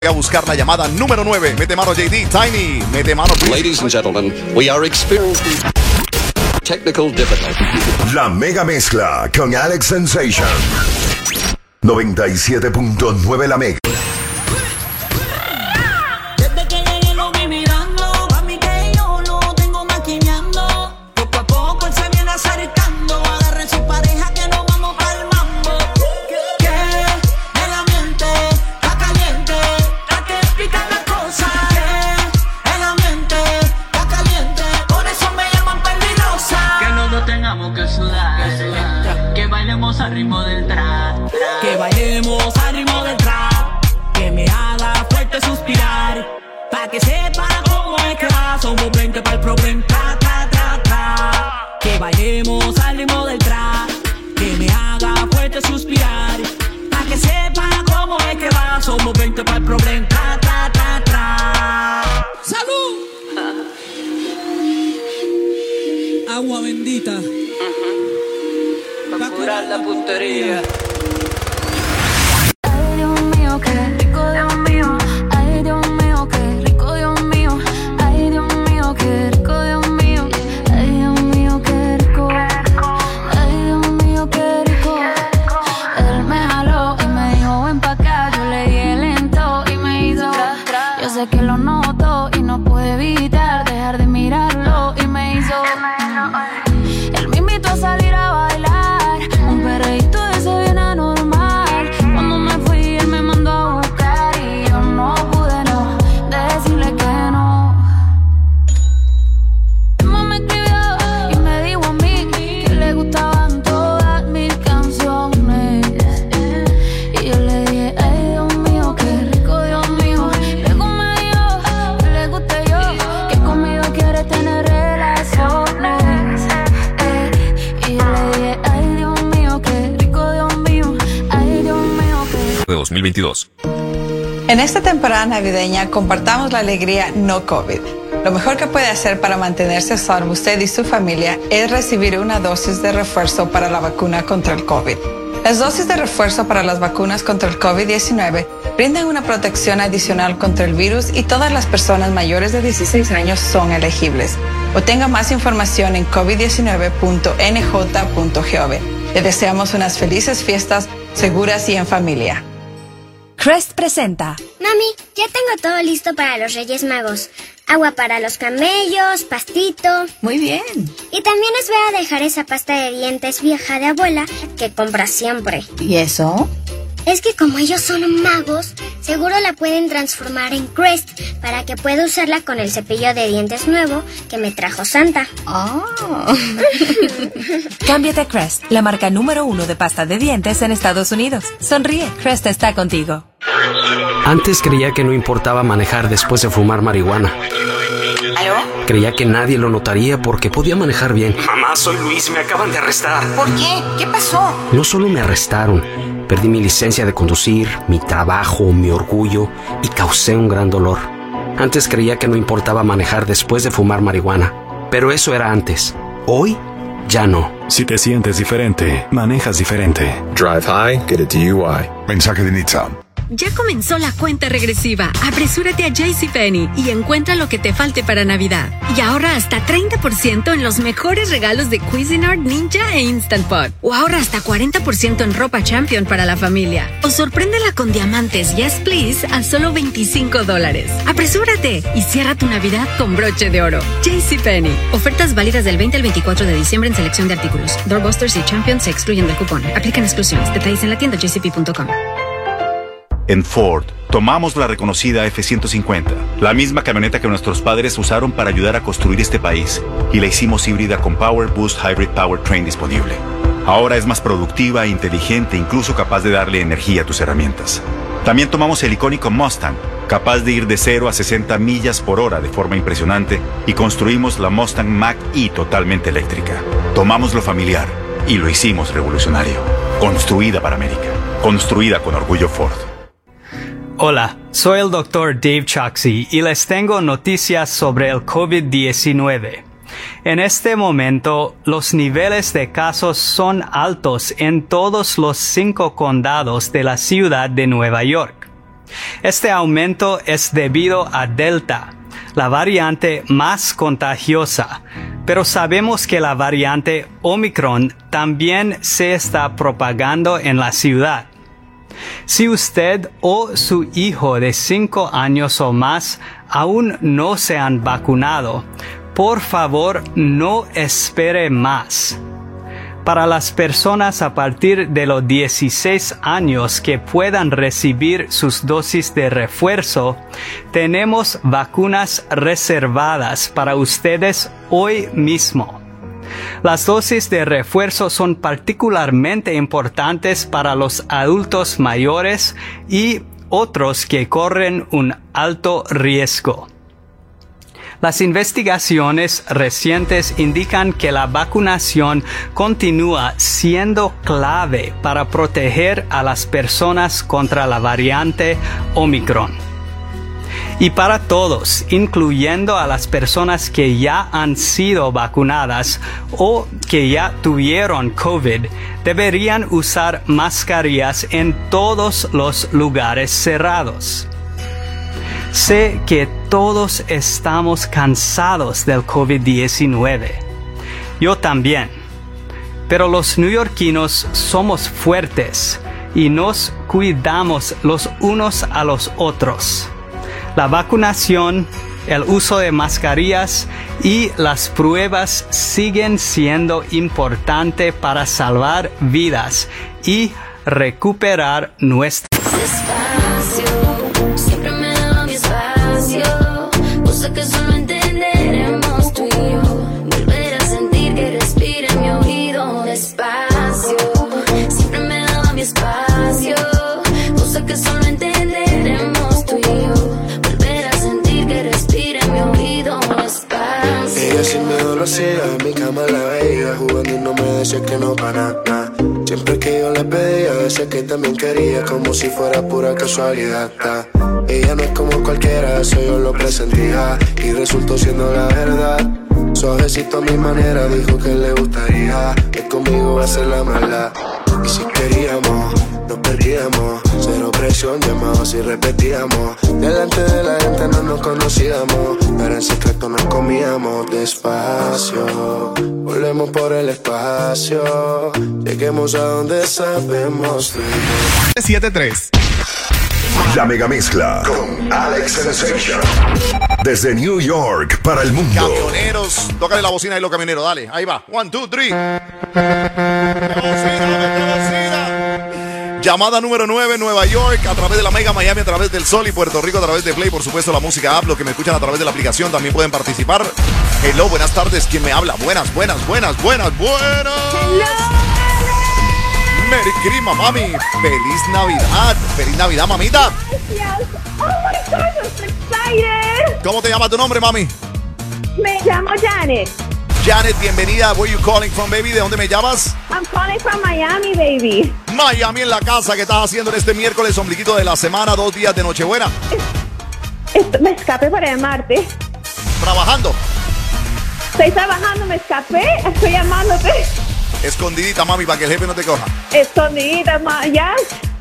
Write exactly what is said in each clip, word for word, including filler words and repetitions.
A buscar la llamada número nueve. Mete mano J D, Tiny, mete mano. Ladies and gentlemen, we are experiencing technical difficulties. La mega mezcla con Alex Sensation. noventa y siete punto nueve La Mega. Desde que llegué lo vi mirando, pa' mí que yo lo tengo maquinando. Poco a poco él se viene acercando. Agarren su pareja que nos vamos pa'l mambo. Que el ambiente está caliente. Hay que explicar las cosas. Que el ambiente está caliente. Por eso me llaman peligrosa. Que los dos tengamos que sudar. Que bailemos al ritmo del trap. Que bailemos al ritmo del trap. Que me haga fuerte suspirar. Pa' que sepa cómo es que va. Somos veinte pa'l problema. Tra, tra, tra, tra. Que bailemos al ritmo del trap. Que me haga fuerte suspirar. Pa' que sepa cómo es que va. Somos veinte pa'l problema. Tra, tra, tra, tra. ¡Salud! Agua bendita. Uh-huh. Pa' curar la puntería. Que lo noto y no puedo evitar dejar de mirarlo y me hizo. Él me invitó a salir a bailar, un perreíto de ese bien anormal. Cuando me fui él me mandó a buscar y yo no pude no decirle que no. Emma me escribió y me dijo a mí que le gustaban todas mis canciones y yo le dije, ay Dios mío, qué rico, Dios mío. Tener relaciones eh, y yo le dije, ay Dios mío, qué rico, Dios mío, ay Dios mío, qué... dos mil veintidós. En esta temporada navideña compartamos la alegría no COVID. Lo mejor que puede hacer para mantenerse a salvo usted y su familia es recibir una dosis de refuerzo para la vacuna contra el COVID. Las dosis de refuerzo para las vacunas contra el COVID diecinueve brindan una protección adicional contra el virus y todas las personas mayores de dieciséis años son elegibles. Obtenga más información en covid diecinueve punto n j punto gov. Le deseamos unas felices fiestas seguras y en familia. Crest presenta. Mami, ya tengo todo listo para los Reyes Magos. Agua para los camellos, pastito. Muy bien. Y también les voy a dejar esa pasta de dientes vieja de abuela que compra siempre. ¿Y eso? Es que como ellos son magos, seguro la pueden transformar en Crest para que pueda usarla con el cepillo de dientes nuevo que me trajo Santa. Oh. Cámbiate a Crest, la marca número uno de pasta de dientes en Estados Unidos. Sonríe, Crest está contigo. Antes creía que no importaba manejar después de fumar marihuana. ¿Aló? Creía que nadie lo notaría porque podía manejar bien. Mamá, soy Luis, me acaban de arrestar. ¿Por qué? ¿Qué pasó? No solo me arrestaron, perdí mi licencia de conducir, mi trabajo, mi orgullo y causé un gran dolor. Antes creía que no importaba manejar después de fumar marihuana, pero eso era antes. Hoy, ya no. Si te sientes diferente, manejas diferente. Drive high, get a D U I. Mensaje de Nissan. Ya comenzó la cuenta regresiva. Apresúrate a JCPenney y encuentra lo que te falte para Navidad. Y ahorra hasta treinta por ciento en los mejores regalos de Cuisinart, Ninja e Instant Pot. O ahorra hasta cuarenta por ciento en ropa Champion para la familia. O sorpréndela con diamantes Yes Please a solo veinticinco dólares. Apresúrate y cierra tu Navidad con broche de oro. JCPenney. Ofertas válidas del veinte al veinticuatro de diciembre en selección de artículos. Doorbusters y Champion se excluyen del cupón. Aplican exclusiones. Detalles en la tienda j c p punto com. En Ford, tomamos la reconocida F ciento cincuenta, la misma camioneta que nuestros padres usaron para ayudar a construir este país, y la hicimos híbrida con Power Boost Hybrid Powertrain disponible. Ahora es más productiva, inteligente, incluso capaz de darle energía a tus herramientas. También tomamos el icónico Mustang, capaz de ir de cero a sesenta millas por hora de forma impresionante, y construimos la Mustang Mach-E totalmente eléctrica. Tomamos lo familiar y lo hicimos revolucionario. Construida para América. Construida con orgullo Ford. Hola, soy el doctor Dave Choksi y les tengo noticias sobre el COVID diecinueve. En este momento, los niveles de casos son altos en todos los cinco condados de la ciudad de Nueva York. Este aumento es debido a Delta, la variante más contagiosa, pero sabemos que la variante Omicron también se está propagando en la ciudad. Si usted o su hijo de cinco años o más aún no se han vacunado, por favor no espere más. Para las personas a partir de los dieciséis años que puedan recibir sus dosis de refuerzo, tenemos vacunas reservadas para ustedes hoy mismo. Las dosis de refuerzo son particularmente importantes para los adultos mayores y otros que corren un alto riesgo. Las investigaciones recientes indican que la vacunación continúa siendo clave para proteger a las personas contra la variante Omicron. Y para todos, incluyendo a las personas que ya han sido vacunadas o que ya tuvieron COVID, deberían usar mascarillas en todos los lugares cerrados. Sé que todos estamos cansados del COVID diecinueve. Yo también. Pero los neoyorquinos somos fuertes y nos cuidamos los unos a los otros. La vacunación, el uso de mascarillas y las pruebas siguen siendo importantes para salvar vidas y recuperar nuestra. Cosa que solo entenderemos tú y yo. Volver a sentir que respira en mi oído despacio. Siempre me daba mi espacio. Cosa que solo entenderemos tú y yo. Volver a sentir que respira en mi oído despacio. Ella sin miedo lo hacía, en mi cama la veía jugando y no me decía que no para nada. Siempre que yo le pedía, decía que también quería, como si fuera pura casualidad. Ella no es como cualquiera, eso yo lo presentía y resultó siendo la verdad. Suavecito a mi manera, dijo que le gustaría que conmigo va a ser la maldad. Y si queríamos, nos perdíamos. Cero presión, llamados y repetíamos. Delante de la gente no nos conocíamos, pero en secreto nos comíamos despacio. Volvemos por el espacio, lleguemos a donde sabemos. siete tres. La mega mezcla con Alex Sensation. Desde New York para el mundo. Camioneros, tócale la bocina ahí los camioneros, dale. Ahí va. One, two, three. Llamada número nueve, Nueva York, a través de la Mega Miami, a través del Sol y Puerto Rico, a través de Play, por supuesto, la música app. Los que me escuchan a través de la aplicación también pueden participar. Hello, buenas tardes. ¿Quién me habla? Buenas, buenas, buenas, buenas, buenas. Hello. Merry Christmas, mami. Feliz Navidad. Feliz Navidad, mamita. Gracias. Oh my God, I'm so excited. ¿Cómo te llama tu nombre, mami? Me llamo Janet. Janet, bienvenida. Where you calling from, baby? ¿De dónde me llamas? I'm calling from Miami, baby. Miami en la casa. ¿Qué estás haciendo en este miércoles, ombliguito de la semana, dos días de Nochebuena? Es, es, me escapé para llamarte. ¿Trabajando? Estoy trabajando, me escapé. Estoy llamándote. Escondidita, mami, para que el jefe no te coja. Escondidita, mami, ya.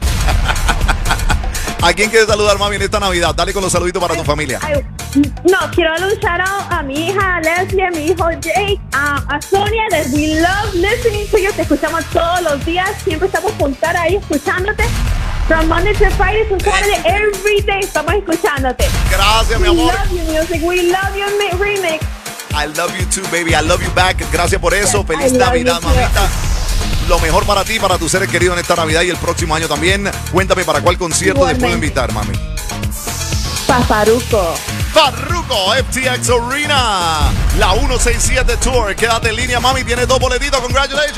¿A quién quieres saludar, mami, en esta Navidad? Dale con los saluditos para tu familia. Ay, no, quiero darle un shout out a mi hija Leslie, a mi hijo Jake, a, a Sonia, that we love listening to you. Te escuchamos todos los días. Siempre estamos juntas ahí escuchándote. From Monday to Friday to Saturday, every day estamos escuchándote. Gracias, mi We amor. love you, music. We love you, remix. I love you too, baby. I love you back. Gracias por eso. Feliz Navidad, mamita. Lo mejor para ti, para tus seres queridos en esta Navidad y el próximo año también. Cuéntame para cuál concierto te puedo invitar, mami. Pa' Farruko. Farruko, F T X Arena. La ciento sesenta y siete Tour. Quédate en línea, mami. Tienes dos boletitos. Congratulations.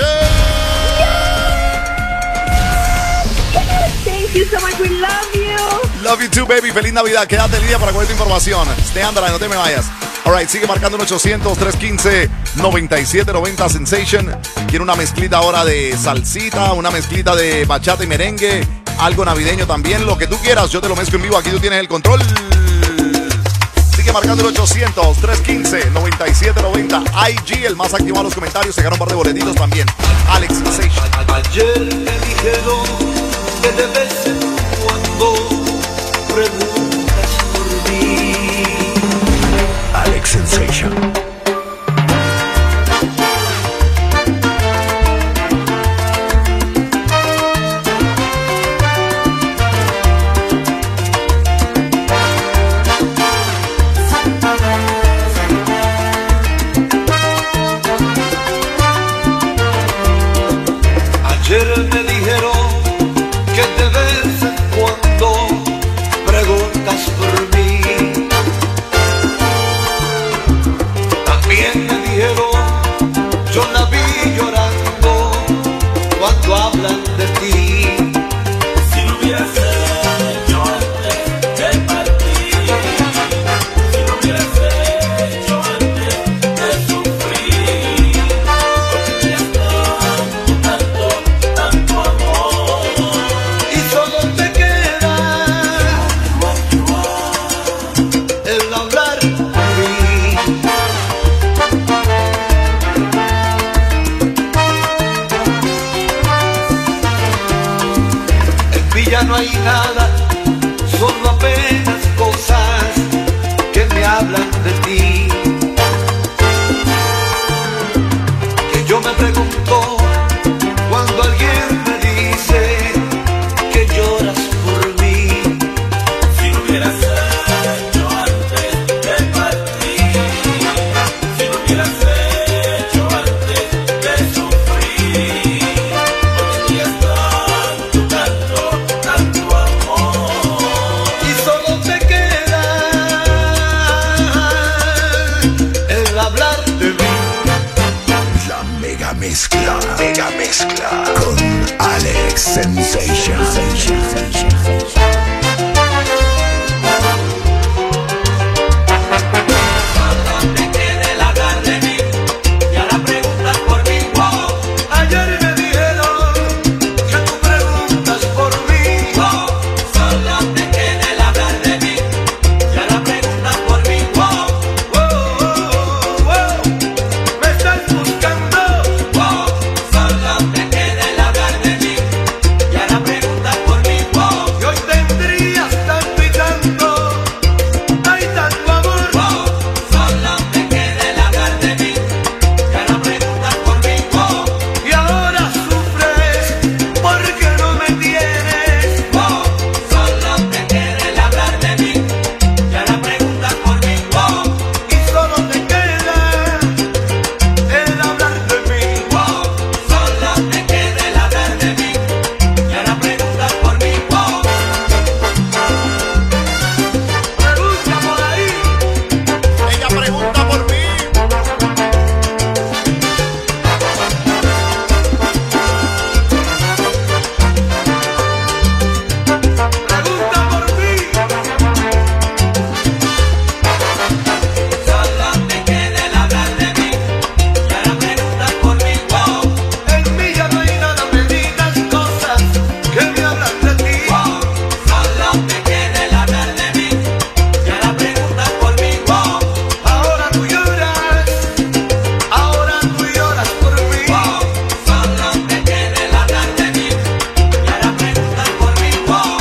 Thank you so much. We love you. Love you too, baby. Feliz Navidad. Quédate en línea para coger tu información. Stay on the line, no te me vayas. Alright, sigue marcando en ochocientos, trescientos quince, noventa y siete noventa Sensation. Quiere una mezclita ahora de salsita, una mezclita de bachata y merengue, algo navideño también, lo que tú quieras. Yo te lo mezclo en vivo, aquí tú tienes el control. Sigue marcando el ochocientos, trescientos quince, noventa y siete noventa. I G, el más activo a los comentarios, se gana un par de boletitos también. Alex Sensation. Ayer me dijeron que te besen cuando preguntas por mí. Alex Sensation. Ayer me dijeron que de vez en cuando preguntas por mí. También me dijeron, yo la vi llorando cuando hablan de ti. Si lo hubieras hecho antes de partir, si lo hubieras hecho antes de sufrir, porque ya está tanto, tanto amor. Y solo te queda el hablar de mí. En Villa no hay nada, solo apenas cosas que me hablan de ti. Que yo me pregunto cuando alguien me dice que lloras por mí. Si lo hubieras hecho antes de partir, si lo hubieras hecho antes de sufrir, porque ya tanto, tanto, tanto amor. Y solo te queda el hablar de mí. La mega mezcla, mega mezcla con Alex Sensation. Te queda el hablar de mí y ahora preguntas por mí. Wow. Ayer me dijeron que tú preguntas por mí. Wow. Solo te queda el hablar de mí y ahora preguntas por mí. Wow. Wow, wow. Me estás buscando. Wow. Solo te queda el hablar de mí y ahora preguntas por mí. Wow. Y hoy tendrías tanto y tanto, hay tanto amor. Wow. Solo te queda el hablar de mí y ahora preguntas por mí. Wow. Y ahora sufres porque no me tienes. Wow. Solo te queda el hablar de mí y ahora preguntas por mí. Wow. Y solo te queda el hablar de mí. Wow. Solo te queda el hablar de mí y ahora preguntas por mí. Wow. Pregunta por ahí. Ella pregunta por mí. Pregunta por mí. Solo te queda el hablar de mí y ahora preguntas por mí. Wow. En mí ya no hay nada, me digas cosas que me hablan de ti. Wow. Solo te queda el hablar de mí y ahora preguntas por mí. Wow. Ahora tú lloras, ahora tú lloras por mí. Wow. Solo te queda el hablar de mí y ahora preguntas por mí. Wow.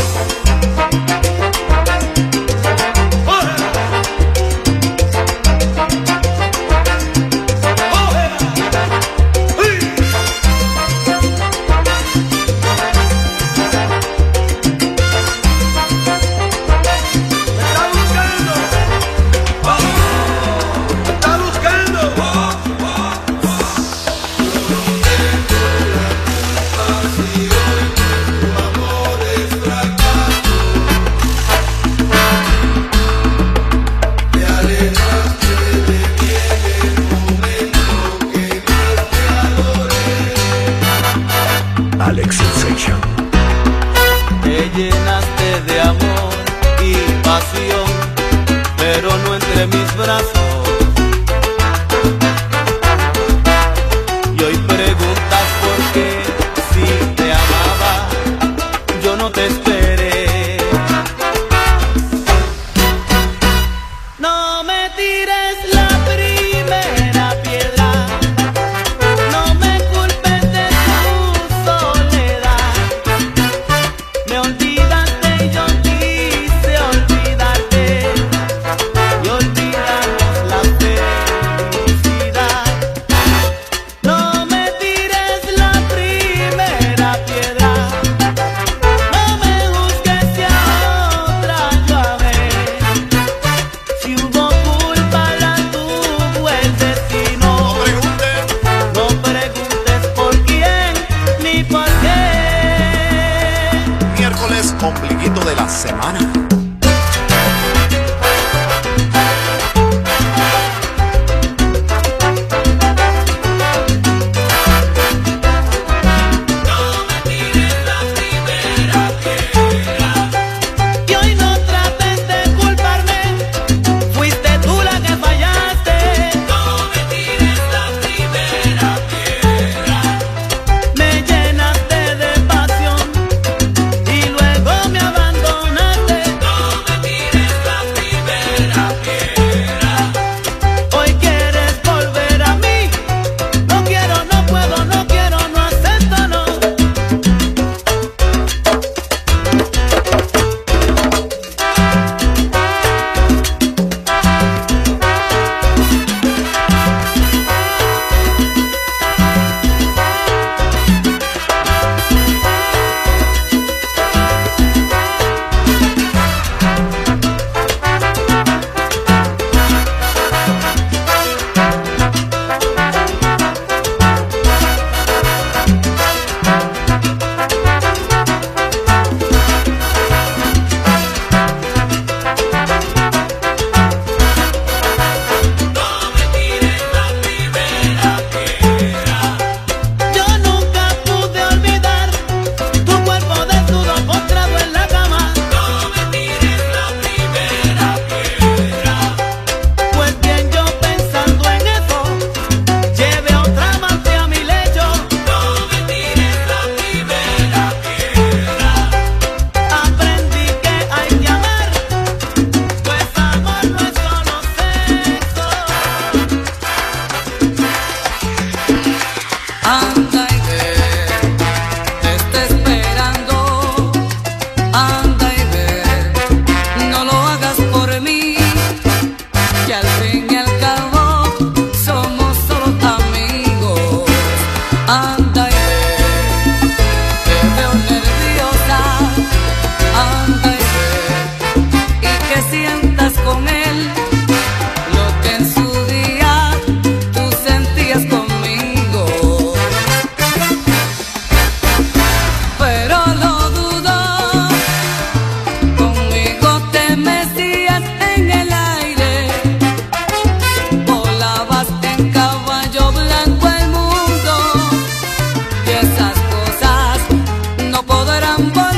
Está buscando. Alex Sensation. Te llenaste de amor y pasión, pero no entre mis brazos. Y hoy preguntas por qué, si te amaba, yo no te esperé. No me tires la primera piedra, no me culpes de tu soledad. Me olvidaste y yo quise con él lo que en su día tú sentías conmigo. Pero lo dudo, conmigo te mecías en el aire, volabas en caballo blanco el mundo, y esas cosas no podrán volver.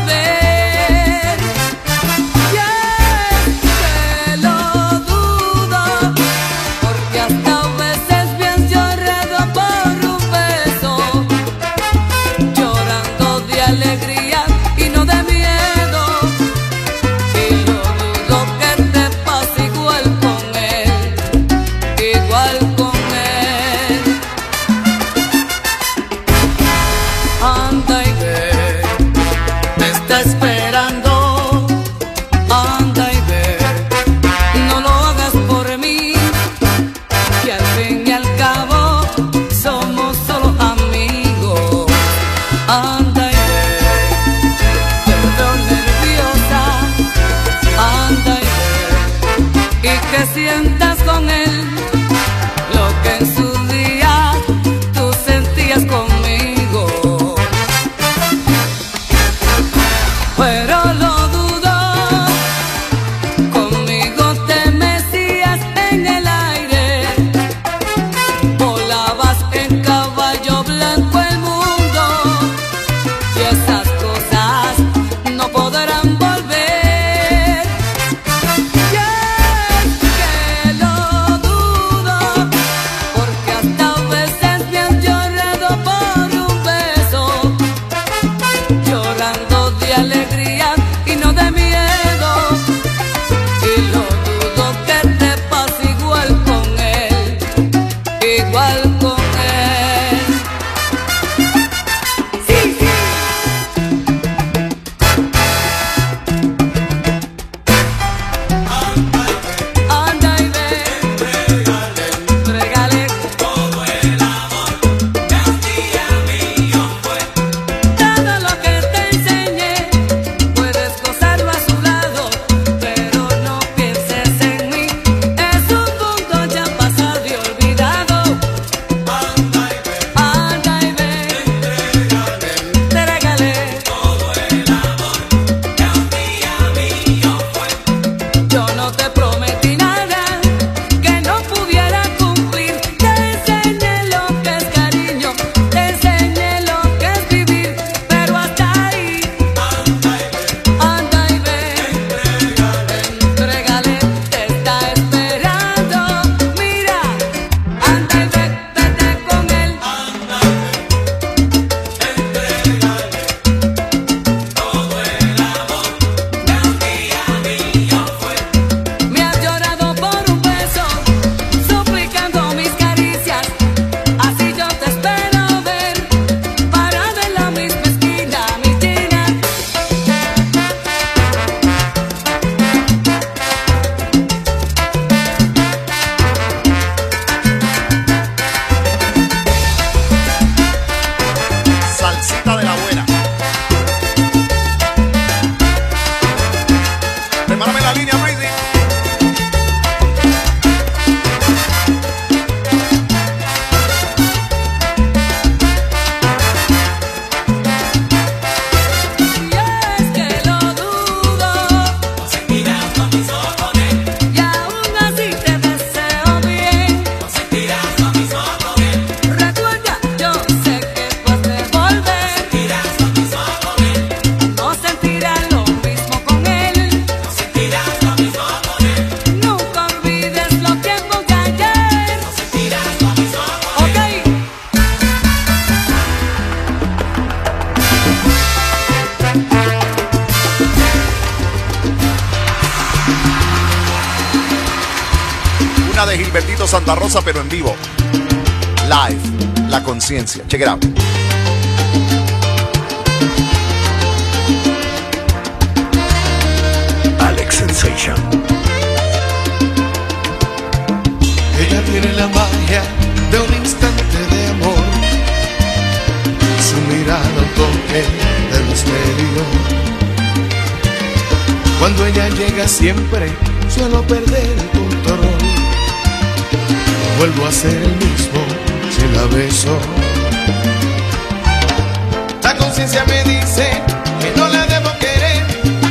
Esperando, anda y ve, no lo hagas por mí, que al fin y al cabo somos solo amigos. Anda y ve, te veo nerviosa, anda y ve, y que sientas con él lo que en su día tú sentías conmigo. Pero lo dudo, conmigo te mecías en el aire, volabas en caballo blanco el mundo, y esas cosas no podrán volver. Y es que lo dudo, porque hasta a veces me han llorado por un beso, llorando de alegría y no de miedo, y lo dudo que te pase igual con él, igual con él. Sí, sí. Anda y ve, entrégale todo el amor que un día mío fue. Todo lo que te enseñé, puedes gozarlo a su lado, pero no pienses en mí, es un punto ya pasado y olvidado. Anda y ve, anda y ve, entrégale todo el amor que un día mío fue. Yo no te prometí nada que no pudiera cumplir, te enseñé lo que es cariño, te enseñé lo que es vivir, pero hasta ahí. Anda y ve, entrégale, te está esperando. Mira, anda y ve, vete con él. Anda y ve, entrégale todo el amor que un día mío fue. Me has llorado por un beso, suplicando mis caricias, así yo te espero ver, parada en la misma esquina, mi Gina. Salsita de la buena. Prepárame la línea, Breezy. Y es que lo dudo, no sentirás lo mismo con él, y aún así te deseo bien, no sentirás lo mismo con él. Recuerda, yo sé que tú has de volver, no sentirás lo mismo con él, no sentirás lo mismo con él, no sentirás lo mismo con él. Nunca olvides los tiempos de ayer, no sentirás lo mismo con él. Ok. Una de Gilbertito Santa Rosa, pero en vivo. Live. La conciencia. Check it out. Alex Sensation. Ella tiene la magia de un instante de amor, su mirada un toque de misterio. Cuando ella llega siempre suelo perder el control. Vuelvo a ser el mismo si la beso. La conciencia me dice que no la debo querer.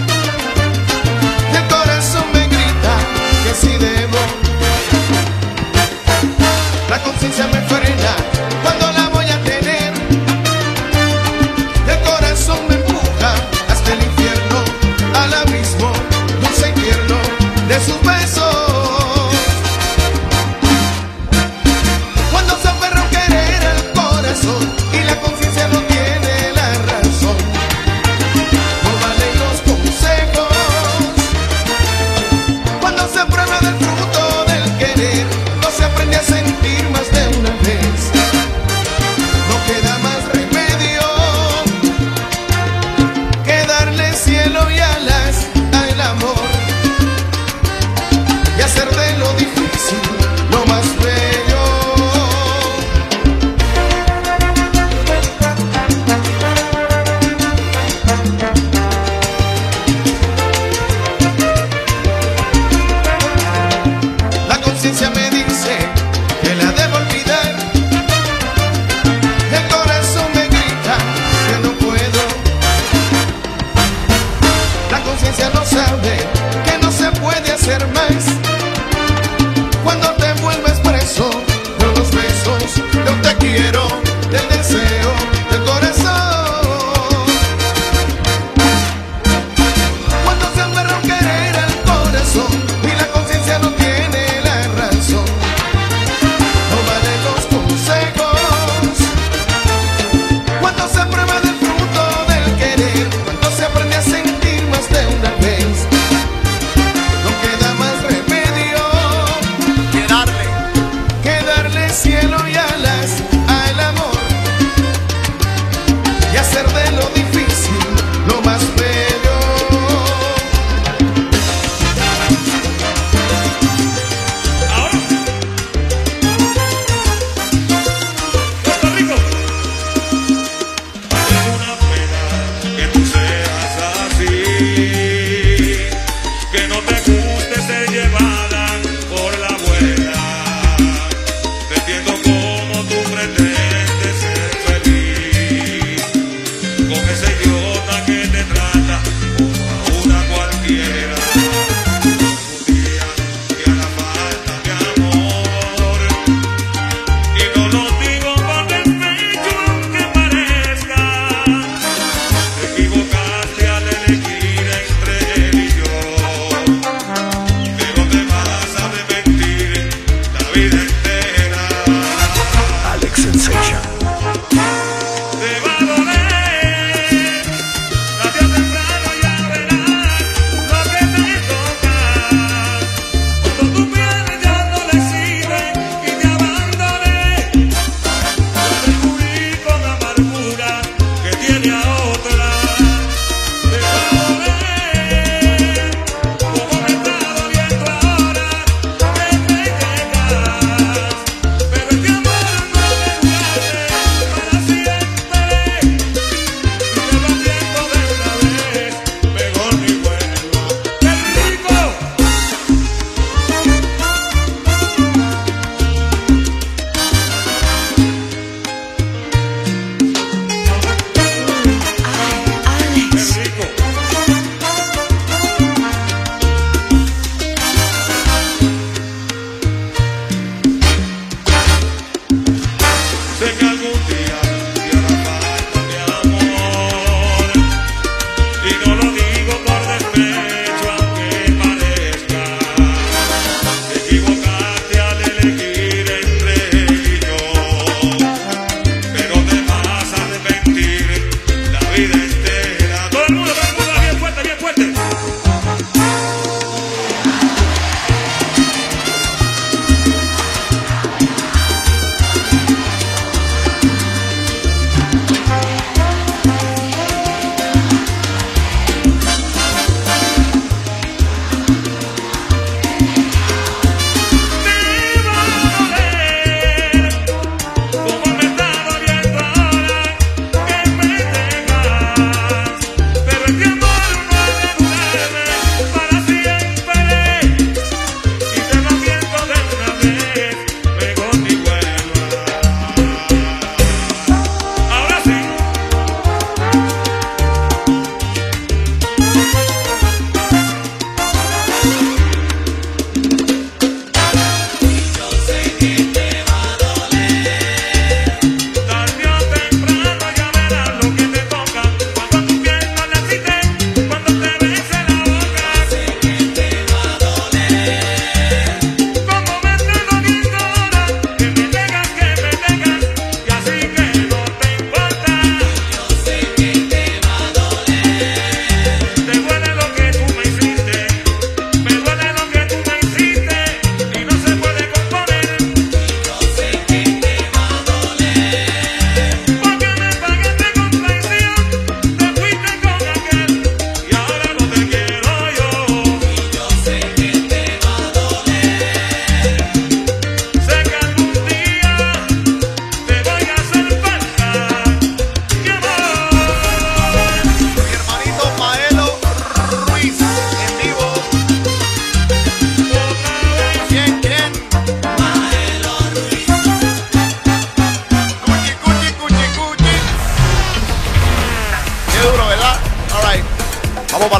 El corazón me grita que sí debo. La conciencia me frena cuando la voy a tener. El corazón me empuja hasta el infierno, al abismo dulce y tierno de sus besos. Cuando se aferra a querer al corazón y la conciencia no tiene la razón, no valen los consejos. Cuando se prueba del fruto del querer, no se aprende a sentir más de una vez. No queda más remedio que darle cielo y alas al amor y hacer de lo difícil lo más bello. La conciencia me dice que la debo olvidar. El corazón me grita que no puedo. La conciencia no sabe que no se puede hacer más. Cuando te vuelves preso de los besos, yo te quiero, del deseo, del corazón. Cuando se aferra a querer al corazón y la conciencia no tiene la razón, no valen los consejos. Cuando se prueba del fruto del querer, cuando se aprende a sentir más de una vez, no queda más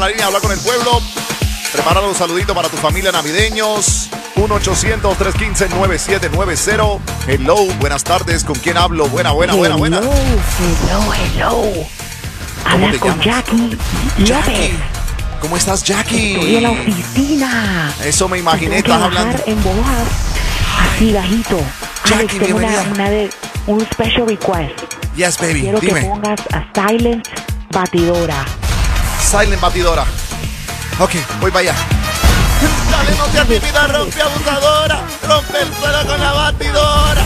la línea, habla con el pueblo. Prepara un saludito para tu familia navideños. uno ochocientos, trescientos quince, noventa y siete noventa. Hello, buenas tardes. ¿Con quién hablo? Buena, buena, buena, buena. Hello, hello. Hablas con Jackie López. ¿Cómo estás, Jackie? Estoy en la oficina. Eso me imaginé, Tengo estás que bajar hablando. en voz, así bajito. Jackie, Alex, tengo una, bienvenida. una de, un special request. Yes, baby, Quiero dime. que pongas a Silent Batidora. Silent Batidora. Ok, voy para allá. Dale, no te actividad, rompe abusadora. Rompe el suelo con la batidora.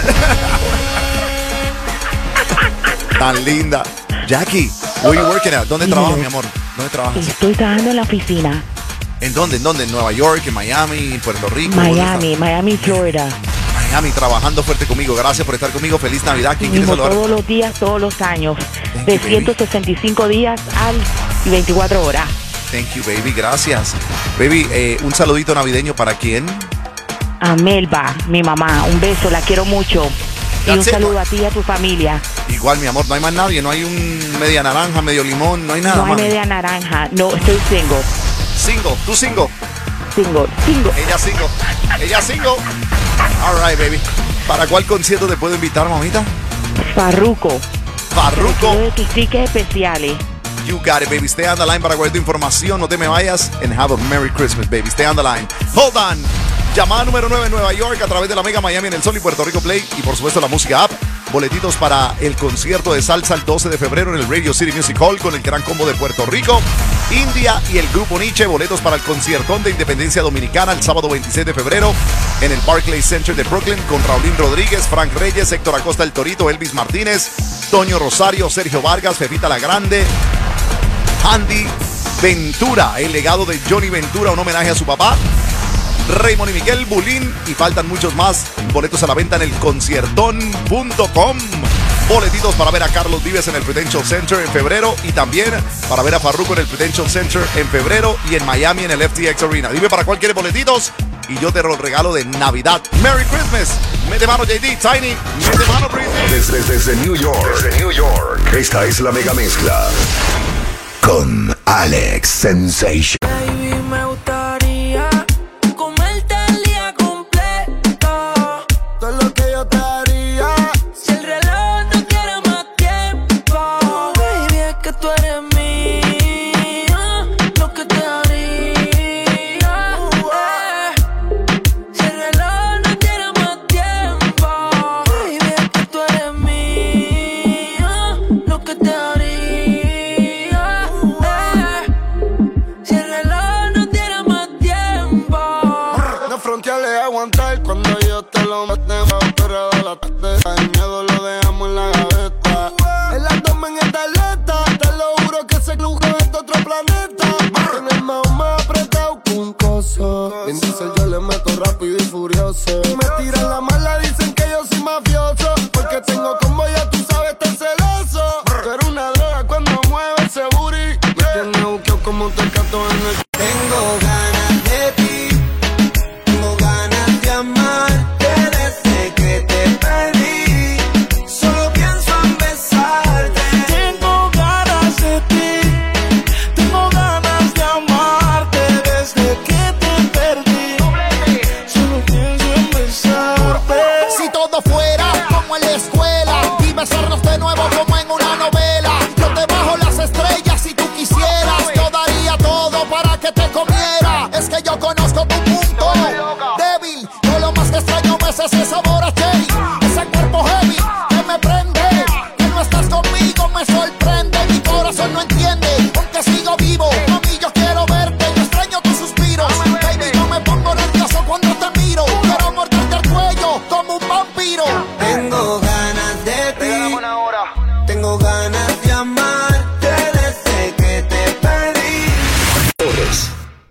Tan linda. Jackie, where you working at? ¿Dónde trabajas, mi amor? ¿Dónde trabajas? Estoy trabajando en la oficina. ¿En dónde? ¿En dónde? ¿En Nueva York? ¿En Miami? ¿En Puerto Rico? Miami, Miami, Florida. Miami, trabajando fuerte conmigo. Gracias por estar conmigo. Feliz Navidad. ¿Quién quiere Mismo saludar? todos los días, todos los años. Thank De you, baby. ciento sesenta y cinco días al y veinticuatro horas. Thank you, baby. Gracias. Baby, eh, un saludito navideño para quién. A Melba, mi mamá. Un beso, la quiero mucho. Y un That's it, saludo ma. a ti y a tu familia. Igual, mi amor, no hay más nadie. No hay un media naranja, medio limón. No hay nada, No hay mami. media naranja. No, estoy single. Single. ¿Tú single? Single, single. Ella single. Ella single. All right, baby. ¿Para cuál concierto te puedo invitar, mamita? Farruko. Farruko. De tus tickets especiales. You got it, baby. Stay on the line para guardar tu información. No te me vayas. And have a Merry Christmas, baby. Stay on the line. Hold on. Llamada número nueve en Nueva York a través de la Mega Miami en el Sol y Puerto Rico Play. Y por supuesto la música app. Boletitos para el concierto de salsa el doce de febrero en el Radio City Music Hall con el gran combo de Puerto Rico, India y el grupo Nietzsche. Boletos para el conciertón de Independencia Dominicana el sábado veintiséis de febrero en el Barclays Center de Brooklyn con Raulín Rodríguez, Frank Reyes, Héctor Acosta el Torito, Elvis Martínez, Toño Rosario, Sergio Vargas, Fefita La Grande, Andy Ventura, el legado de Johnny Ventura, un homenaje a su papá, Raymond y Miguel Bulín y faltan muchos más. Boletos a la venta en el conciertón punto com. Boletitos para ver a Carlos Vives en el Prudential Center en febrero y también para ver a Farruko en el Prudential Center en febrero y en Miami en el F T X Arena. Dime para cuál quieres boletitos y yo te los regalo de Navidad. Merry Christmas. Mete mano J D, Tiny. Mete mano Breezy. Desde, desde New York, desde New York, esta es la mega mezcla con Alex Sensation. Baby, me gustaría comerte el día completo. Todo lo que yo te haría. Si el reloj no quiere más tiempo. Baby, es que tú eres mía. Lo que te haría. eh. Si el reloj no quiere más tiempo. Baby, es que tú eres mía. Lo que te haría. Fronteales aguantar cuando yo te lo metemos. Pero de la tarde, el miedo lo dejamos en la gaveta. El abdomen es de atleta, te lo juro que se lujo es de otro planeta. Con el mao más apretado que un coso. En diesel yo le meto rápido y furioso. Y me tiran la mala, dicen que yo soy mafioso. Porque tengo como ya tú sabes, tan celoso. Tú eres una droga cuando mueve ese booty. Me tienes buqueo como un tecato en el... Tengo ganas de ti. Amarte desde que te perdí. Solo pienso en besarte. Tengo ganas de ti. Tengo ganas de amarte desde que te perdí. Solo pienso en besarte. Si todo fuera como en la escuela y besarnos de nuevo como en una novela. Yo te bajo las estrellas si tú quisieras. Yo daría todo para que te comiera. Es que yo conozco tu punto débil. Yo lo más que extraño es ese sabor a cherry. Ese cuerpo heavy que me prende. Que no estás conmigo me sorprende. Mi corazón no entiende porque sigo vivo. Mami, yo quiero verte. Yo extraño tus suspiros. Baby, yo me pongo nervioso cuando te miro. Quiero morderte el cuello como un vampiro. Tengo ganas de ti. Tengo ganas de amarte desde que te perdí. La casa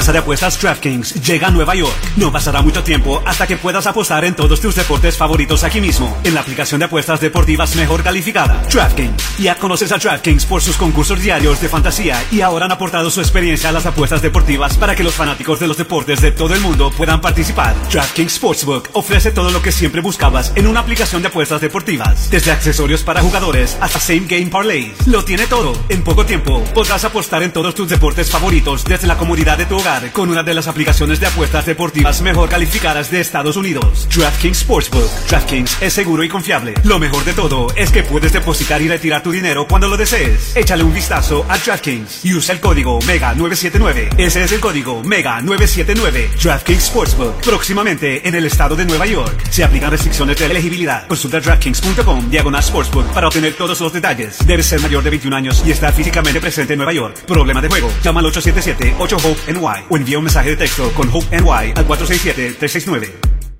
casa de apuestas DraftKings llega a Nueva York. No pasará mucho tiempo hasta que puedas apostar en todos tus deportes favoritos aquí mismo, en la aplicación de apuestas deportivas mejor calificada, DraftKings. Ya conoces a DraftKings por sus concursos diarios de fantasía y ahora han aportado su experiencia a las apuestas deportivas para que los fanáticos de los deportes de todo el mundo puedan participar. DraftKings Sportsbook ofrece todo lo que siempre buscabas en una aplicación de apuestas deportivas, desde accesorios para jugadores hasta same game parlays. Lo tiene todo. En poco tiempo podrás apostar en todos tus deportes favoritos desde la comodidad de tu hogar con una de las aplicaciones de apuestas deportivas mejor calificadas de Estados Unidos. DraftKings Sportsbook. DraftKings es seguro y confiable. Lo mejor de todo es que puedes depositar y retirar tu dinero cuando lo desees. Échale un vistazo a DraftKings y usa el código MEGA nueve siete nueve. Ese es el código MEGA nueve siete nueve. DraftKings Sportsbook. Próximamente en el estado de Nueva York. Se aplican restricciones de elegibilidad. Consulta DraftKings punto com diagonal Sportsbook para obtener todos los detalles. Debes ser mayor de veintiún años y estar físicamente presente en Nueva York. Problema de juego. Llama al ocho siete siete ocho hope N Y o envía un mensaje de texto con HOPE N Y al cuatro seis siete tres seis nueve.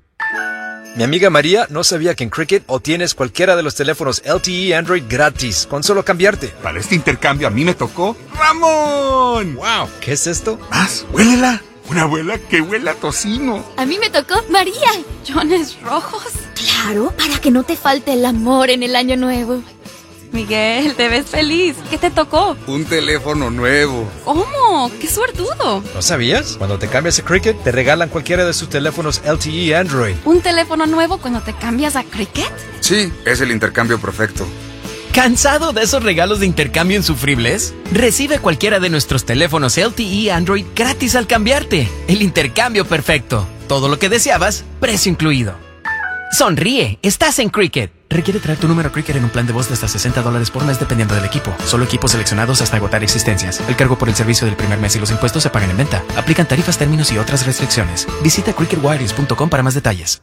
Mi amiga María no sabía que en Cricket obtienes cualquiera de los teléfonos L T E Android gratis con solo cambiarte. Para este intercambio a mí me tocó Ramón. Wow, ¿qué es esto? Más, huélela. Una abuela que huela a tocino. A mí me tocó María. Chones rojos. Claro, para que no te falte el amor en el año nuevo. Miguel, te ves feliz. ¿Qué te tocó? Un teléfono nuevo. ¿Cómo? ¡Qué suertudo! ¿No sabías? Cuando te cambias a Cricket, te regalan cualquiera de sus teléfonos L T E Android. ¿Un teléfono nuevo cuando te cambias a Cricket? Sí, es el intercambio perfecto. ¿Cansado de esos regalos de intercambio insufribles? Recibe cualquiera de nuestros teléfonos L T E Android gratis al cambiarte. El intercambio perfecto. Todo lo que deseabas, precio incluido. Sonríe, estás en Cricket. Requiere traer tu número Cricket en un plan de voz de hasta sesenta dólares por mes dependiendo del equipo. Solo equipos seleccionados hasta agotar existencias. El cargo por el servicio del primer mes y los impuestos se pagan en venta. Aplican tarifas, términos y otras restricciones. Visita cricket wireless punto com para más detalles.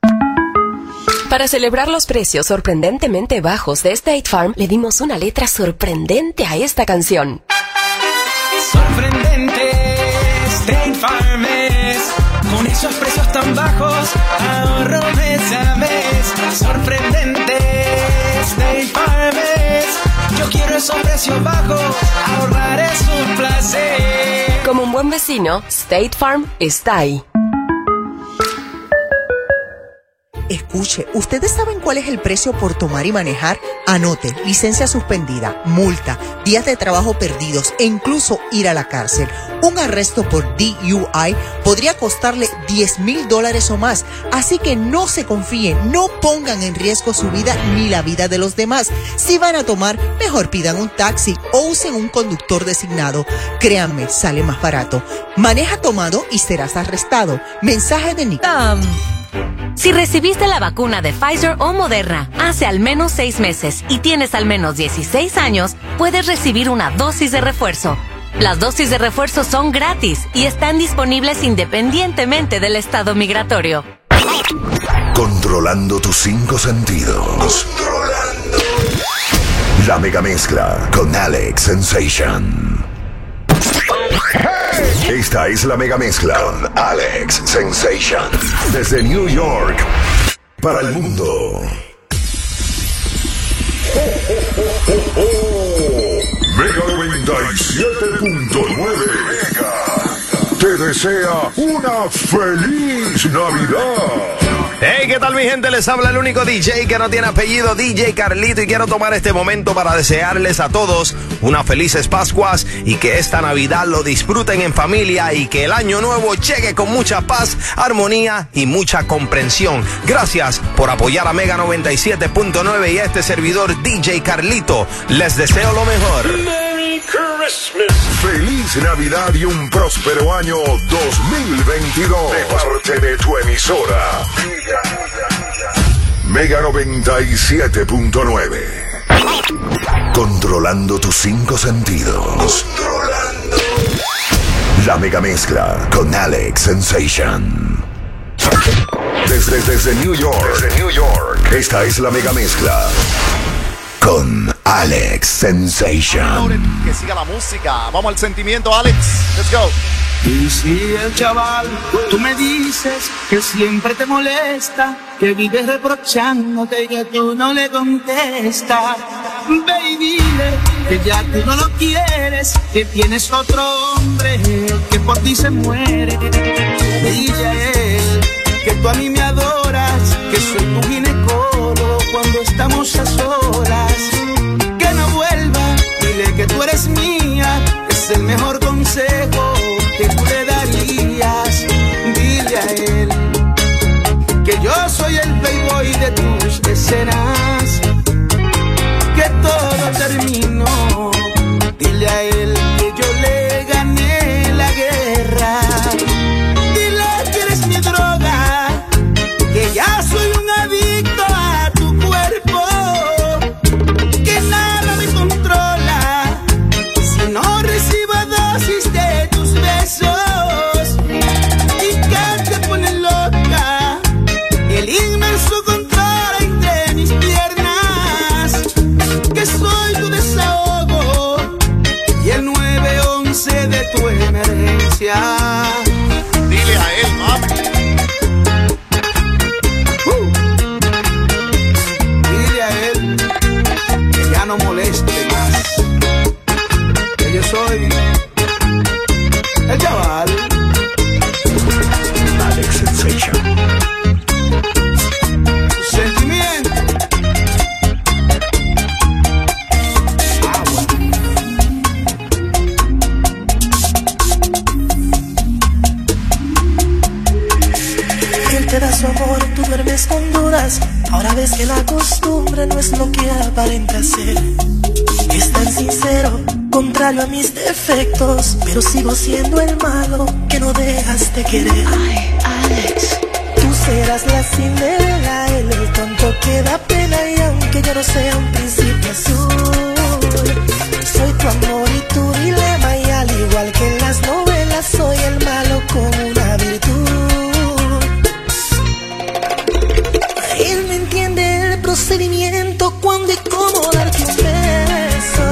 Para celebrar los precios sorprendentemente bajos de State Farm, le dimos una letra sorprendente a esta canción. Sorprendente, State Farm es. Con esos precios tan bajos, ahorro mes a mes. Sorprendente, State Farm es. Yo quiero esos precios bajos, ahorrar es un placer. Como un buen vecino, State Farm está ahí. Escuche, ¿ustedes saben cuál es el precio por tomar y manejar? Anote, licencia suspendida, multa, días de trabajo perdidos e incluso ir a la cárcel. Un arresto por D U I podría costarle diez mil dólares o más, así que no se confíen, no pongan en riesgo su vida ni la vida de los demás. Si van a tomar, mejor pidan un taxi o usen un conductor designado. Créanme, sale más barato. Maneja tomado y serás arrestado. Mensaje de Nick. Um. Si recibiste la vacuna de Pfizer o Moderna hace al menos seis meses y tienes al menos dieciséis años, puedes recibir una dosis de refuerzo. Las dosis de refuerzo son gratis y están disponibles independientemente del estado migratorio. Controlando tus cinco sentidos. Controlando. La mega mezcla con Alex Sensation. Esta es la mega mezcla con Alex Sensation. Desde New York para el mundo. Mega noventa y siete punto nueve te desea una feliz Navidad. Hey, ¿qué tal mi gente? Les habla el único D J que no tiene apellido, D J Carlito, y quiero tomar este momento para desearles a todos unas felices Pascuas y que esta Navidad lo disfruten en familia y que el año nuevo llegue con mucha paz, armonía y mucha comprensión. Gracias por apoyar a Mega noventa y siete punto nueve y a este servidor D J Carlito. Les deseo lo mejor. Merry Christmas. Feliz Navidad y un próspero año dos mil veintidós de parte de tu emisora Mega noventa y siete punto nueve. Controlando tus cinco sentidos. Controlando. La mega mezcla con Alex Sensation. Desde, desde New York. Desde New York. Esta es la mega mezcla con Alex Sensation. Que siga la música. Vamos al sentimiento, Alex. Let's go. Y si el chaval, tú me dices que siempre te molesta, que vives reprochándote y que tú no le contestas. Ve y dile que ya tú no lo quieres, que tienes otro hombre, que por ti se muere. Dile a él que tú a mí me adoras, que soy tu ginecólogo cuando estamos a solas. Que no vuelva, dile que tú eres mía, es el mejor consejo que tú le darías. Dile a él que yo soy el playboy de tus escenas, que todo terminó. Dile a él que yo le gané la guerra. Dile que eres mi droga, que ya soy un adicto a tu cuerpo, que nada me controla si no recibo dosis de tus besos, y que te pone loca el inmenso control entre mis piernas, que soy tu desahogo y el nueve once de tu emergencia. Dile a él, mami. Uh. Dile a él que ya no moleste más, que yo soy el chaval. Alex Sensation. Sentimiento. Él te da su amor, tú duermes con dudas. Ahora ves que la costumbre no es lo que aparenta ser. Es tan sincero, contrario a mis defectos, pero sigo siendo el malo que no dejas de querer. Ay, Alex, tú serás la Cinderela, él el tonto que da pena, y aunque yo no sea un príncipe azul, soy tu amor y tu dilema, y al igual que en las novelas soy el malo con una virtud. Él me entiende el procedimiento, cuándo y cómo darte un beso.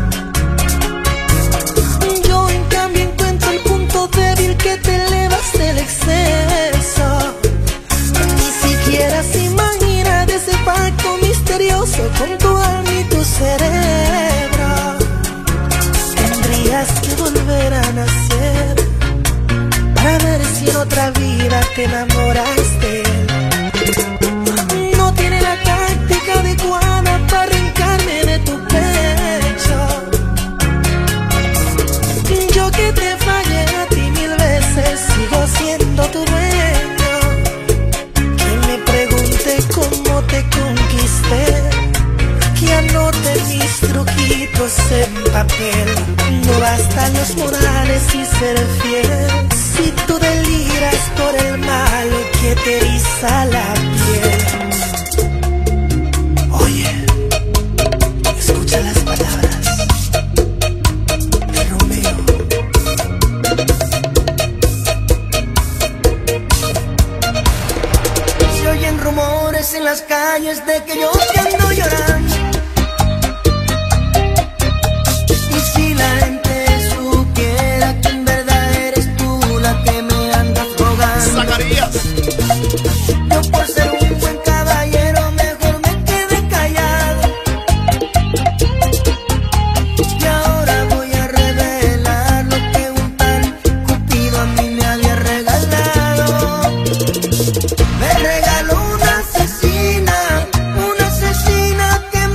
Yo en cambio encuentro el punto débil, que te elevas del exceso. Ni siquiera se imagina de ese pacto misterioso con tu alma y tu cerebro. Tendrías que volver a nacer para ver si en otra vida te enamoras de él. No tiene la táctica adecuada para arrancarme de tu pecho. Yo que te fallé a ti mil veces, sigo siendo tu dueño. Que me pregunte cómo te conquisté, que anote mis truquitos en papel. No bastan los morales y ser fiel, si tú deliras por el malo que te eriza la piel. Oye, escucha las palabras de Romeo. Se oyen rumores en las calles de que yo te ando llorando. Y si la gente supiera que en verdad eres tú la que me andas rogando. Zacarías. Yo por ser un buen caballero mejor me quedé callado. Y ahora voy a revelar lo que un tal Cupido a mí me había regalado. Me regaló una asesina, una asesina que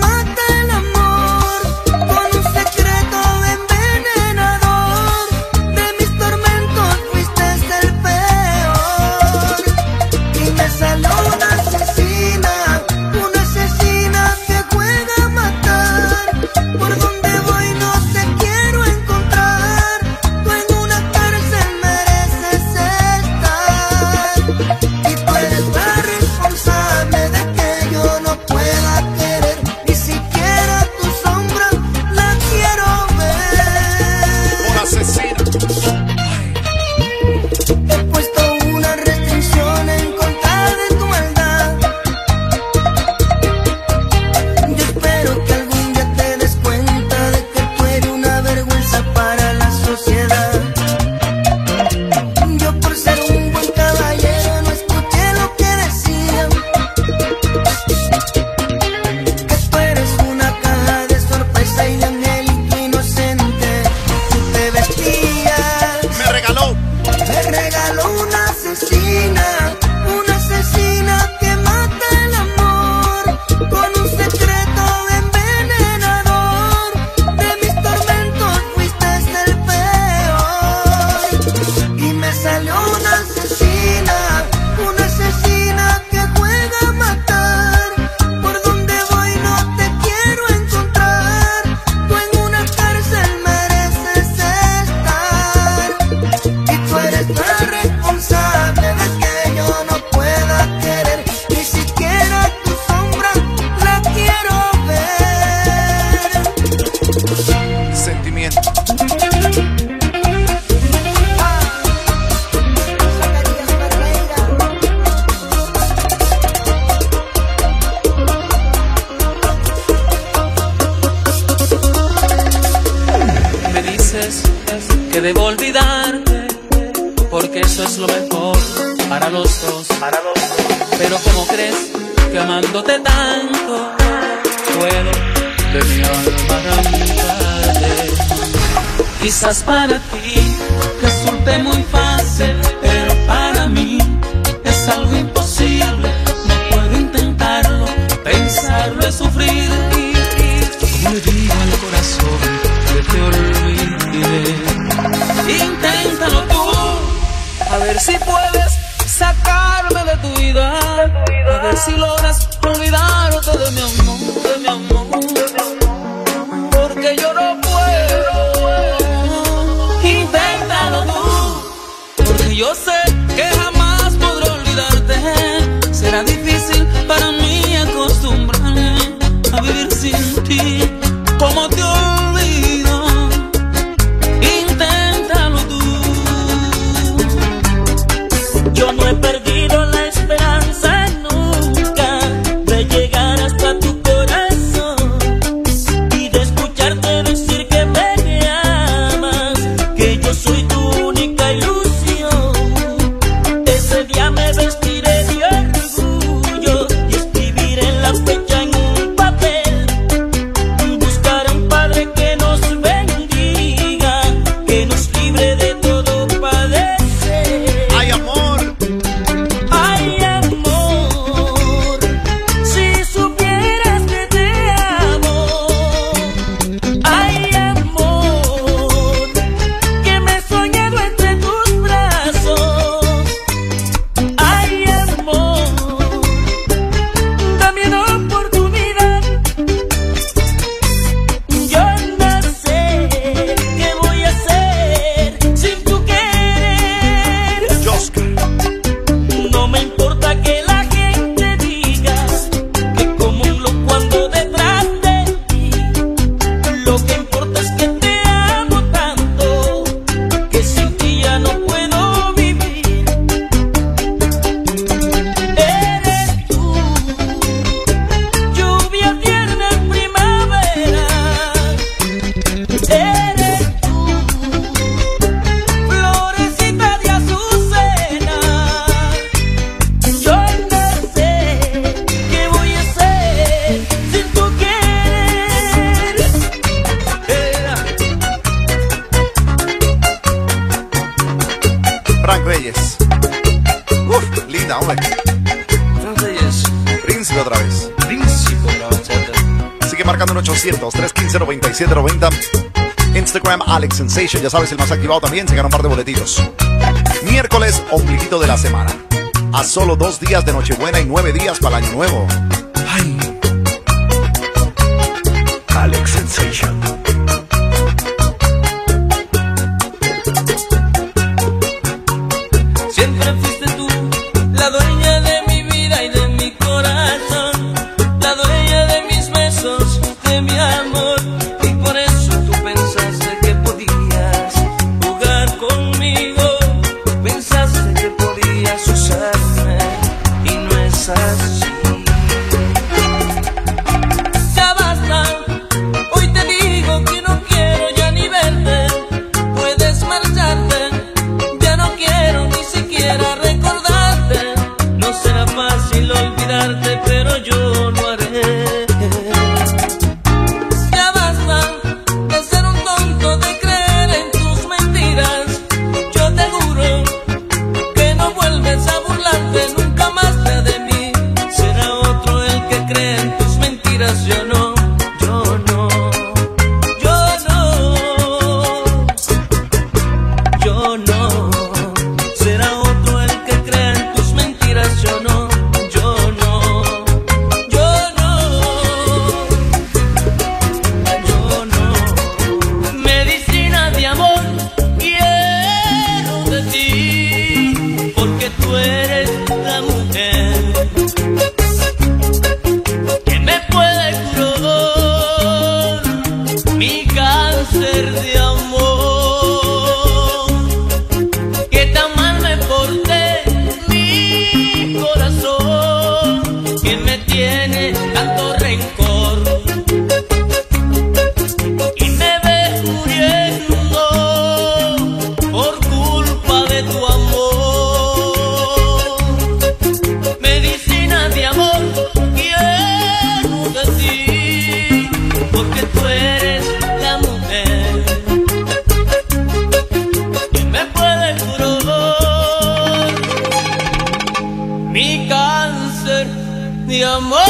que debo olvidarte, porque eso es lo mejor para los dos. Para los dos. Pero ¿cómo crees que amándote tanto puedo de mi alma arrancarte? Quizás para ti resulte muy fácil, pero para mí es algo imposible. No puedo intentarlo, pensarlo es sufrir. Como le digo al corazón que te olvide, inténtalo tú, a ver si puedes sacarme de tu vida, a ver si logras olvidarte de mi amor, de mi amor, porque yo no puedo. Inténtalo tú, porque yo sé que jamás podré olvidarte. Será difícil para mí acostumbrarme a vivir sin ti. ¿Cómo te olvido? Inténtalo tú. Yo no he perdido la esperanza nunca de llegar hasta tu corazón y de escucharte decir que me amas, que yo soy tu única ilusión. Ese día me vestiré de orgullo y escribiré en la fecha en un papel. Buscaré un padre que nos bendiga, que nos libre de todo padecer. ¡Ay, amor! Ay, amor, si supieras que te amo. Ay, amor, que me he soñado entre tus brazos. Ay, amor, dame una oportunidad. Yo no sé qué voy a hacer sin tu querer. No me importa que la gente diga que como un loco ando detrás de ti. Lo que importa es que te amo tanto, que sin ti ya no puedo vivir. Eres tú, lluvia tierna en primavera. Eres tú, florecita de azucena. Yo no sé qué voy a hacer sin tu querer. Frank Reyes. Uf, linda, hombre. Frank Reyes. Príncipe otra vez. Príncipe de la bachata. Sigue marcando en ochocientos, trescientos quince, noventa y siete noventa. Instagram, Alex Sensation. Ya sabes, el más activado también. Se gana un par de boletitos. Miércoles, ombliguito de la semana. A solo dos días de Nochebuena y nueve días para el Año Nuevo. Alex Sensation. Siempre fuiste tú la dueña de mi vida y de mi corazón, la dueña de mis besos, de mi amor. Y por eso tú pensaste que podías jugar conmigo, pensaste que podías usarme y no es así. mi cáncer de amor.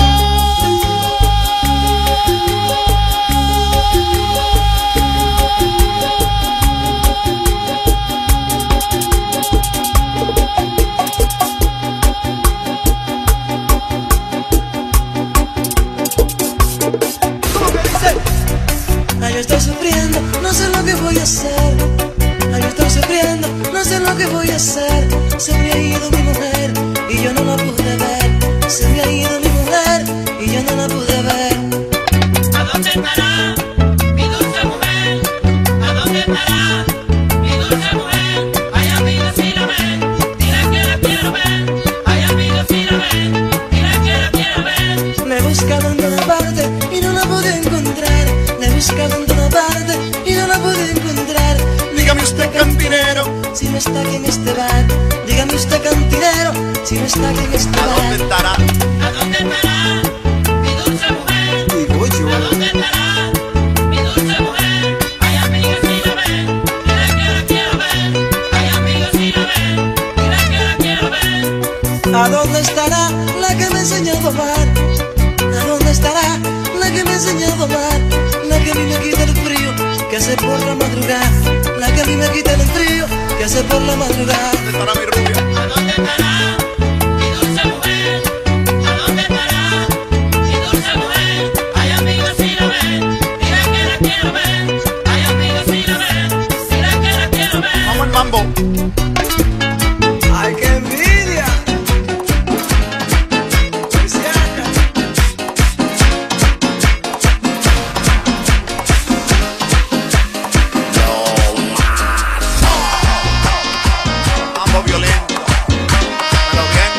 Ay, yo estoy sufriendo, no sé lo que voy a hacer. Ay, yo estoy sufriendo, no sé lo que voy a hacer. Se me ha ido mi mujer y yo no la pude ver. Se me ha ido mi mujer y yo no la pude ver. ¿A dónde estará mi dulce mujer? ¿A dónde estará mi dulce mujer? Ay, amiga, si la ven, dile que la quiero ver. Ay, amiga, si la ven, dile que la quiero ver. Me he buscado en toda parte y no la pude encontrar. Me he buscado en toda parte y no la pude encontrar. Dígame usted, cantinero, si no está aquí en este bar. Dígame usted, cantinero, si no está aquí en este bar. ¿A dónde estará? ¿A dónde estará mi dulce mujer? Digo yo. ¿A dónde estará mi dulce mujer? Ay, amiga, si la ven, dile que la quiero ver. Ay, amiga, si la ven, dile que la quiero ver. ¿A dónde estará la que me ha enseñado a amar? ¿A dónde estará la que me ha enseñado a amar? La que a mí me quita el frío que hace por la madrugada. La que a mí me quita el frío que hace por la madrugada. ¿Dónde estará mi rubia? ¿A dónde estará mi dulce mujer? ¿A dónde estará mi dulce mujer? Ay, amiga, si la ven, dile que la quiero ver. Ay, amiga, si la ven, dile que la quiero ver. Vamos al mambo. ¡Ay, qué envidia! Mambo violento. Pero bien.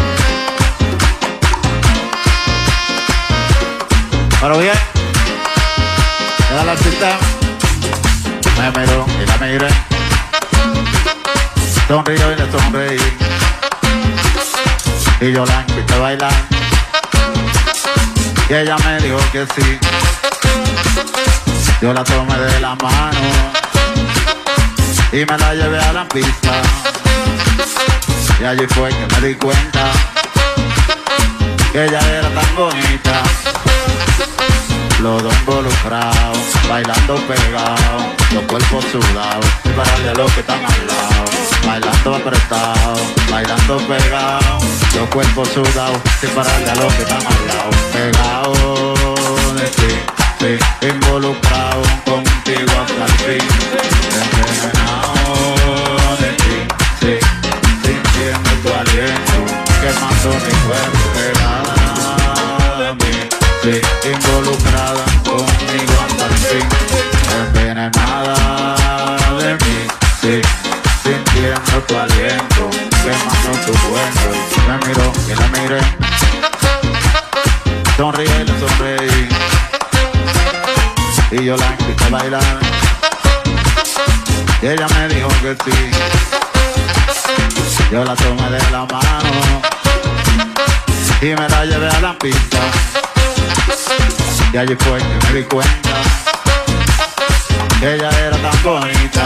Pero bien, llega la artista, me miró y la miré, sonrío y le sonreí, y yo la invité a bailar, y ella me dijo que sí, yo la tomé de la mano, y me la llevé a la pista, y allí fue que me di cuenta, que ella era tan bonita. Los dos involucrados, bailando pegados, los cuerpos sudados, sin pararle a los que están al lado. Bailando apretado, bailando pegados, los cuerpos sudados, sin pararle a los que están al lado. Pegados de ti, sí, involucrado contigo hasta el fin. Envenenado de ti, sí, sintiendo tu aliento, quemando mi cuerpo. Pegada a mí, sí, involucrada conmigo hasta el fin, envenenada de mí, sí, sintiendo tu aliento, quemando tu cuerpo. Me miró y la miré, sonríe y le sonreí, y yo la invité a bailar, y ella me dijo que sí, yo la tomé de la mano, y me la llevé a la pista, y allí fue que me di cuenta que ella era tan bonita.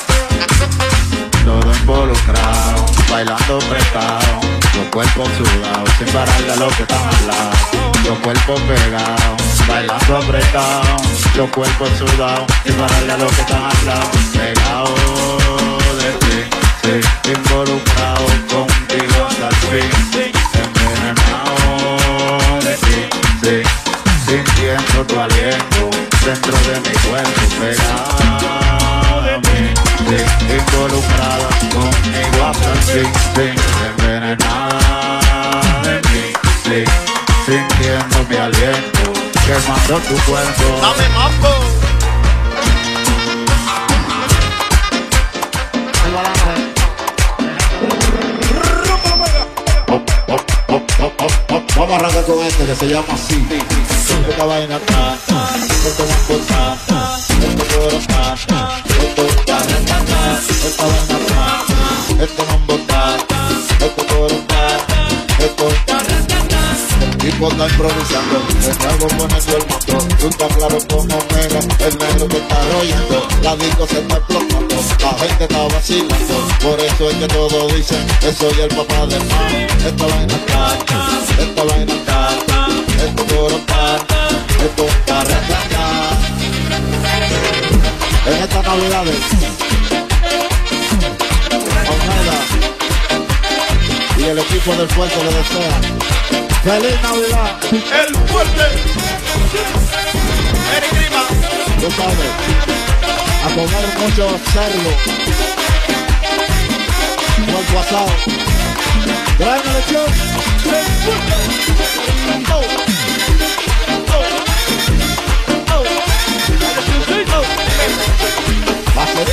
Todo involucrado, bailando prestado, los cuerpos sudados, sin pararle a los que están al lado. Los cuerpos pegados, bailando apretados, los cuerpos sudados, sin pararle a los que están al lado. Pegado de ti, sí, involucrado contigo hasta el fin. Envenenado de ti, sí, sintiendo tu aliento dentro de mi cuerpo. Pegada a mí, sí, involucrada conmigo hasta el fin, sí, envenenada de mí, sí, sintiendo mi aliento, quemando tu cuerpo. ¡Dame mambo! Vamos a arrancar con este que se llama así. Esta vaina ta, esto mambo ta, esto coro ta, esto ta, esta vaina ta, esto mambo ta, esto coro ta, esto ta. El tipo está improvisando, el trago pone todo el motor. Tú estás claro como mega, el negro que está rollando. La disco se está explotando, la gente está vacilando. Por eso es que todos dicen que soy el papá de mamá. Esta vaina el equipo del fuerte le desea feliz Navidad. El fuerte. Eric Grima. Tú sabes, a comer mucho cerdo, cuerpo asado, gran elección. El fuerte. Oh. Oh. Oh. Oh. Va a ser.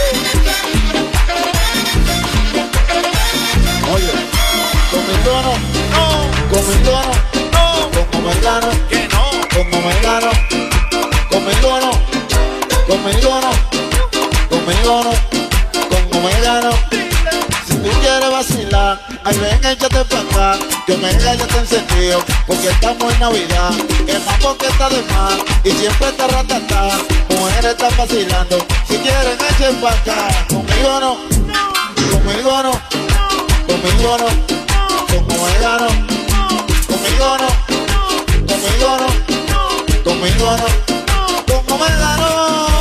Oye, conmigo no, no, conmigo no, no, como Melano, que no, como Melano, conmigo no, conmigo no, conmigo no, como Melano. Si tú quieres vacilar, ay ven, échate pa' acá, que venga ya te encendido, porque estamos en Navidad, el mambo que está de más, y siempre está ratatá, mujeres están vacilando, si quieren echen pa' acá, conmigo no, conmigo no. Conmigo no, como Melano, conmigo no, conmigo no, conmigo no, como Melano.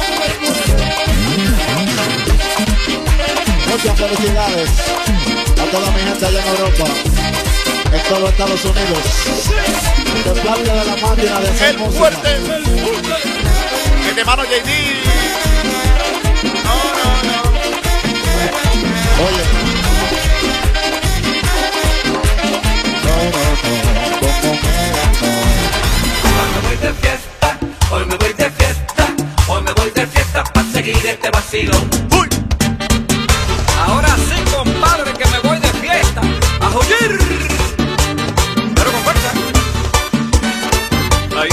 Muchas felicidades a toda mi gente allá en Europa, en todos los Estados Unidos. De parte de la máquina de hacer el música. Fuerte, el fuerte. Mete mano, J D. No, no, no. Oye. Hoy me voy de fiesta, hoy me voy de fiesta para seguir este vacilón. Uy. Ahora sí, compadre, que me voy de fiesta a joyer, pero con fuerza. Ahí.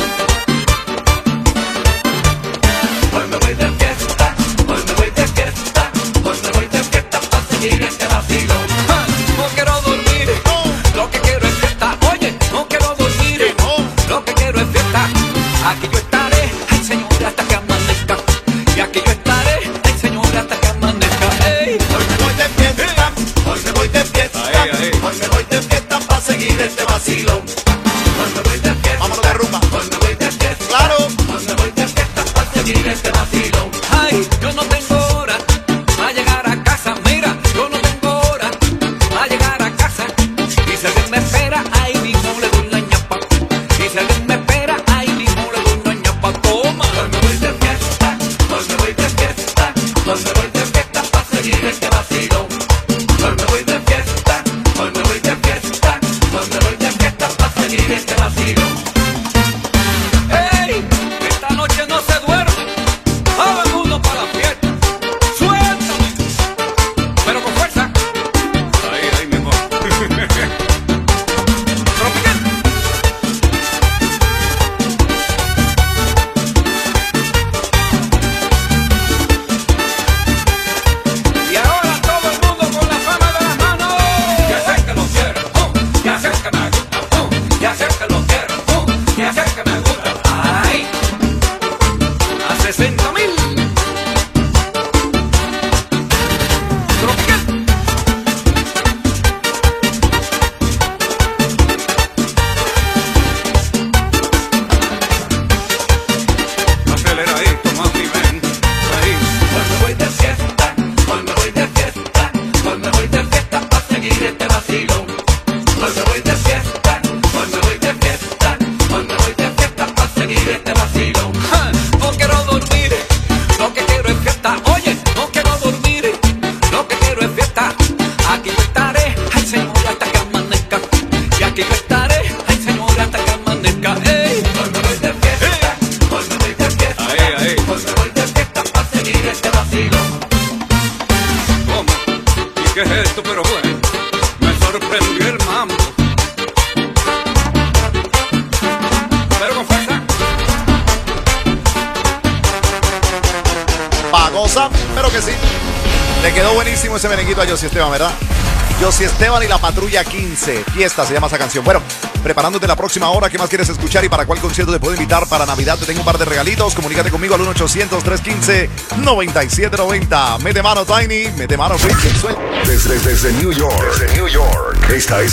Hoy me voy de fiesta, hoy me voy de fiesta, hoy me voy de fiesta para seguir este vacilón. Ah, no quiero dormir, no. Lo que quiero es fiesta. Oye, no quiero dormir, no. Lo que quiero es fiesta. Aquí yo estaré, ay señor, hasta que amanezca. Y aquí yo estaré, ay señor, hasta que amanezca. Ey. Hoy me voy de fiesta, hoy me voy de fiesta, ay, ay. Hoy me voy de fiesta para seguir este vacilón. Hoy me voy de fiesta, vámonos de rumba. Hoy me voy de fiesta, claro. Hoy me voy de fiesta para seguir este vacilón. Ay, yo no tengo hora a llegar a casa. Mira, yo no tengo hora a llegar a casa. Y si alguien me espera, ahí mismo le doy la ñapa. Y si alguien me espera, ahí mismo le doy la ñapa. Toma. Hoy me voy de fiesta, hoy me voy de fiesta, hoy me voy de fiesta para seguir este vacilón. Hoy me voy de fiesta, hoy me voy de fiesta, hoy me voy de fiesta para seguir este vacilón. ¡Ey! Esta noche no se duerme. Todo el mundo para la fiesta. ¡Suéltame! Pero con fuerza. Ahí, ahí mejor. Tropical. Y ahora todo el mundo con la palma de las manos. Ya sé que lo quiero, oh, ya sé que me gusta, oh, ya sé que lo quiero, oh, ya sé que me gusta. Ay, a sesenta mil. Tropical. Aceleradito, mami, ven. Ahí. Hoy me voy de fiesta, hoy me voy de fiesta, hoy me voy de fiesta para seguir este vacilón. Hoy me voy de fiesta, hoy me voy de fiesta, hoy me voy de fiesta para seguir este vacilón. Ja, no quiero dormir, lo que quiero es fiesta. Oye, no quiero dormir, lo que quiero es fiesta. Aquí yo estaré, ay señor, hasta que amanezca. Y aquí yo estaré, ay señor, hasta que amanezca. Ey, hoy me voy de fiesta, hoy me voy de fiesta, ahí, ahí. Hoy me voy de fiesta para seguir este vacilón. ¿Cómo? ¿Y qué es esto? Pero bueno, me sorprendió el mambo. Pero con fuerza. Pagosa, pero que sí. Le quedó buenísimo ese merenguito a Josy Esteban, ¿verdad? Josy Esteban y la Patrulla quince. Fiesta se llama esa canción. Bueno, preparándote la próxima hora, ¿qué más quieres escuchar y para cuál concierto te puedo invitar para Navidad? Te tengo un par de regalitos. Comunícate conmigo al uno ochocientos, trescientos quince, noventa y siete noventa. Mete mano, Tiny. Mete mano, Rick. Suelta. Desde, desde New York, desde New York, esta es